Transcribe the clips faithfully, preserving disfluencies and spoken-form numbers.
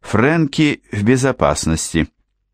Фрэнки в безопасности.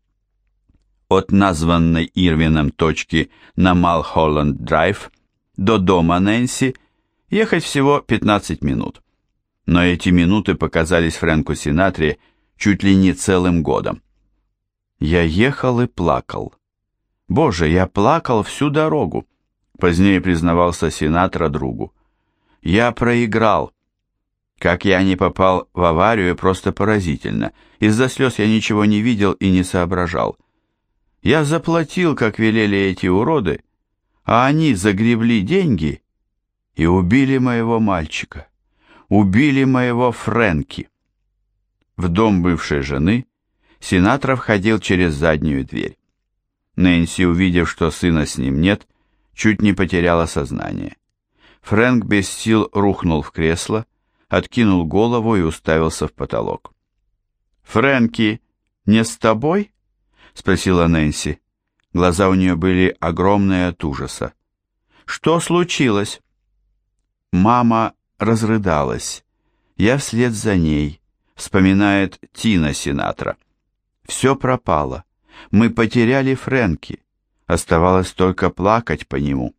От названной Ирвином точки на Малхолланд-драйв до дома Нэнси ехать всего пятнадцать минут. Но эти минуты показались Фрэнку Синатре чуть ли не целым годом. «Я ехал и плакал. Боже, я плакал всю дорогу», позднее признавался Синатра другу. «Я проиграл. Как я не попал в аварию, просто поразительно. Из-за слез я ничего не видел и не соображал. Я заплатил, как велели эти уроды, а они загребли деньги и убили моего мальчика. Убили моего Фрэнки». В дом бывшей жены Синатра входил через заднюю дверь. Нэнси, увидев, что сына с ним нет, чуть не потеряла сознание. Фрэнк без сил рухнул в кресло, откинул голову и уставился в потолок. «Фрэнки не с тобой?» — спросила Нэнси. Глаза у нее были огромные от ужаса. «Что случилось?» Мама разрыдалась. Я вслед за ней, вспоминает Тина Синатра. Все пропало. Мы потеряли Фрэнки. Оставалось только плакать по нему.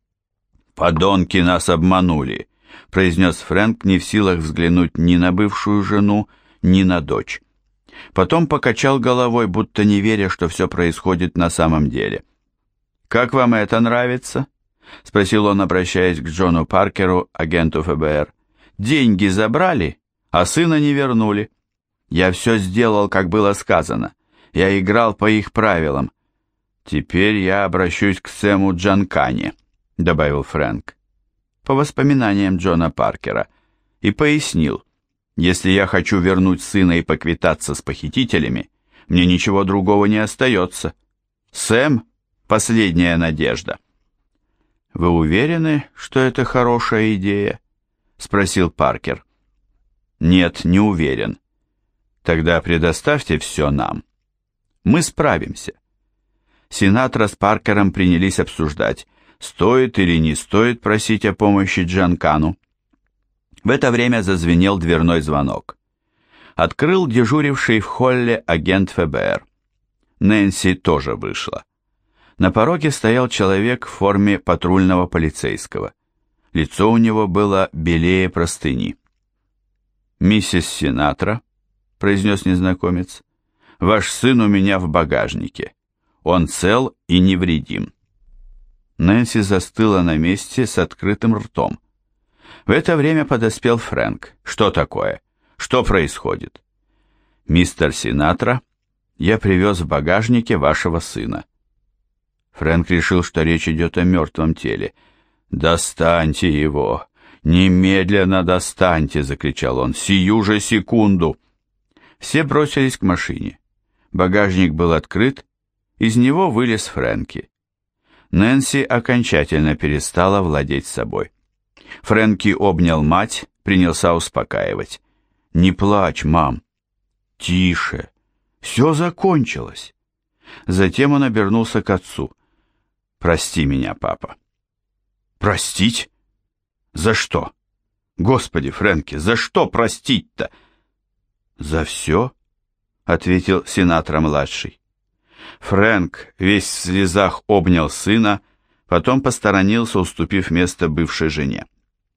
«Подонки нас обманули», — произнес Фрэнк, не в силах взглянуть ни на бывшую жену, ни на дочь. Потом покачал головой, будто не веря, что все происходит на самом деле. «Как вам это нравится?» — спросил он, обращаясь к Джону Паркеру, агенту эф бэ эр. «Деньги забрали, а сына не вернули. Я все сделал, как было сказано. Я играл по их правилам. Теперь я обращусь к Сэму Джанкане», — добавил Фрэнк, по воспоминаниям Джона Паркера, и пояснил: «Если я хочу вернуть сына и поквитаться с похитителями, мне ничего другого не остается. Сэм — последняя надежда». «Вы уверены, что это хорошая идея?» — спросил Паркер. «Нет, не уверен. Тогда предоставьте все нам. Мы справимся». Синатра с Паркером принялись обсуждать, стоит или не стоит просить о помощи Джанкану. В это время зазвенел дверной звонок. Открыл дежуривший в холле агент эф бэ эр. Нэнси тоже вышла. На пороге стоял человек в форме патрульного полицейского. Лицо у него было белее простыни. «Миссис Синатра», — произнес незнакомец, — «ваш сын у меня в багажнике. Он цел и невредим». Нэнси застыла на месте с открытым ртом. В это время подоспел Фрэнк. «Что такое? Что происходит?» «Мистер Синатра, я привез в багажнике вашего сына». Фрэнк решил, что речь идет о мертвом теле. «Достаньте его! Немедленно достаньте!» — закричал он. «Сию же секунду!» Все бросились к машине. Багажник был открыт, из него вылез Фрэнки. Нэнси окончательно перестала владеть собой. Фрэнки обнял мать, принялся успокаивать. «Не плачь, мам!» «Тише! Все закончилось!» Затем он обернулся к отцу. «Прости меня, папа». «Простить? За что? Господи, Фрэнки, за что простить-то?» «За все», — ответил Синатра-младший. Фрэнк весь в слезах обнял сына, потом посторонился, уступив место бывшей жене.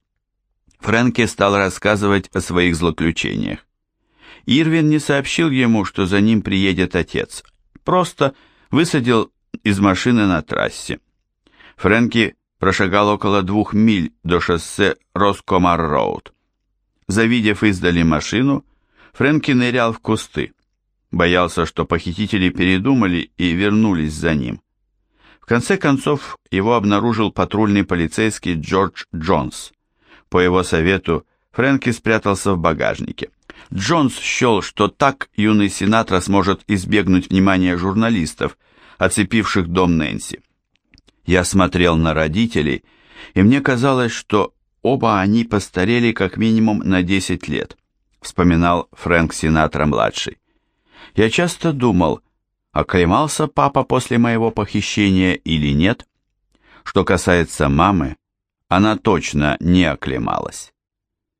Фрэнки стал рассказывать о своих злоключениях. Ирвин не сообщил ему, что за ним приедет отец, просто высадил из машины на трассе. Фрэнки прошагал около двух миль до шоссе Роскомар-Роуд. Завидев издали машину, Фрэнки нырял в кусты. Боялся, что похитители передумали и вернулись за ним. В конце концов, его обнаружил патрульный полицейский Джордж Джонс. По его совету, Фрэнки спрятался в багажнике. Джонс счел, что так юный Синатра сможет избегнуть внимания журналистов, оцепивших дом Нэнси. Я смотрел на родителей, и мне казалось, что оба они постарели как минимум на десять лет, вспоминал Фрэнк Синатра-младший. Я часто думал, оклемался папа после моего похищения или нет. Что касается мамы, она точно не оклемалась.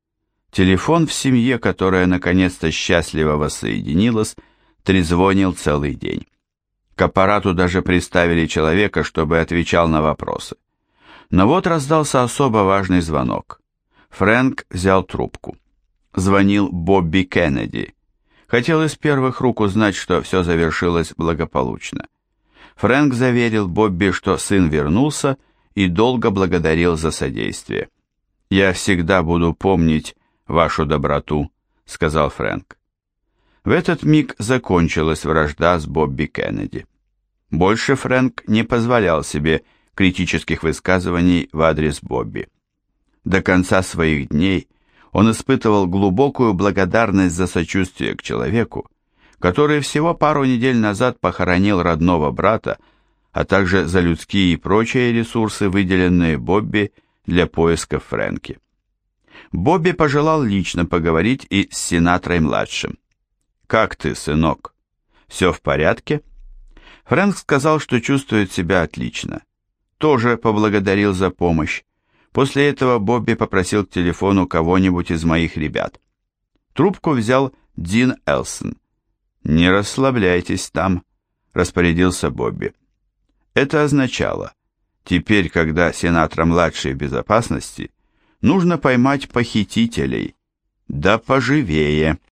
Телефон в семье, которая наконец-то счастливо воссоединилась, трезвонил целый день. К аппарату даже приставили человека, чтобы отвечал на вопросы. Но вот раздался особо важный звонок. Фрэнк взял трубку. Звонил Бобби Кеннеди. Хотел из первых рук узнать, что все завершилось благополучно. Фрэнк заверил Бобби, что сын вернулся, и долго благодарил за содействие. «Я всегда буду помнить вашу доброту», — сказал Фрэнк. В этот миг закончилась вражда с Бобби Кеннеди. Больше Фрэнк не позволял себе критических высказываний в адрес Бобби. До конца своих дней он испытывал глубокую благодарность за сочувствие к человеку, который всего пару недель назад похоронил родного брата, а также за людские и прочие ресурсы, выделенные Бобби для поисков Фрэнки. Бобби пожелал лично поговорить и с Синатрой-младшим. «Как ты, сынок? Все в порядке?» Фрэнк сказал, что чувствует себя отлично. Тоже поблагодарил за помощь. После этого Бобби попросил к телефону кого-нибудь из моих ребят. Трубку взял Дин Элсон. «Не расслабляйтесь там», — распорядился Бобби. Это означало, теперь, когда Синатра-младший в безопасности, нужно поймать похитителей. Да поживее.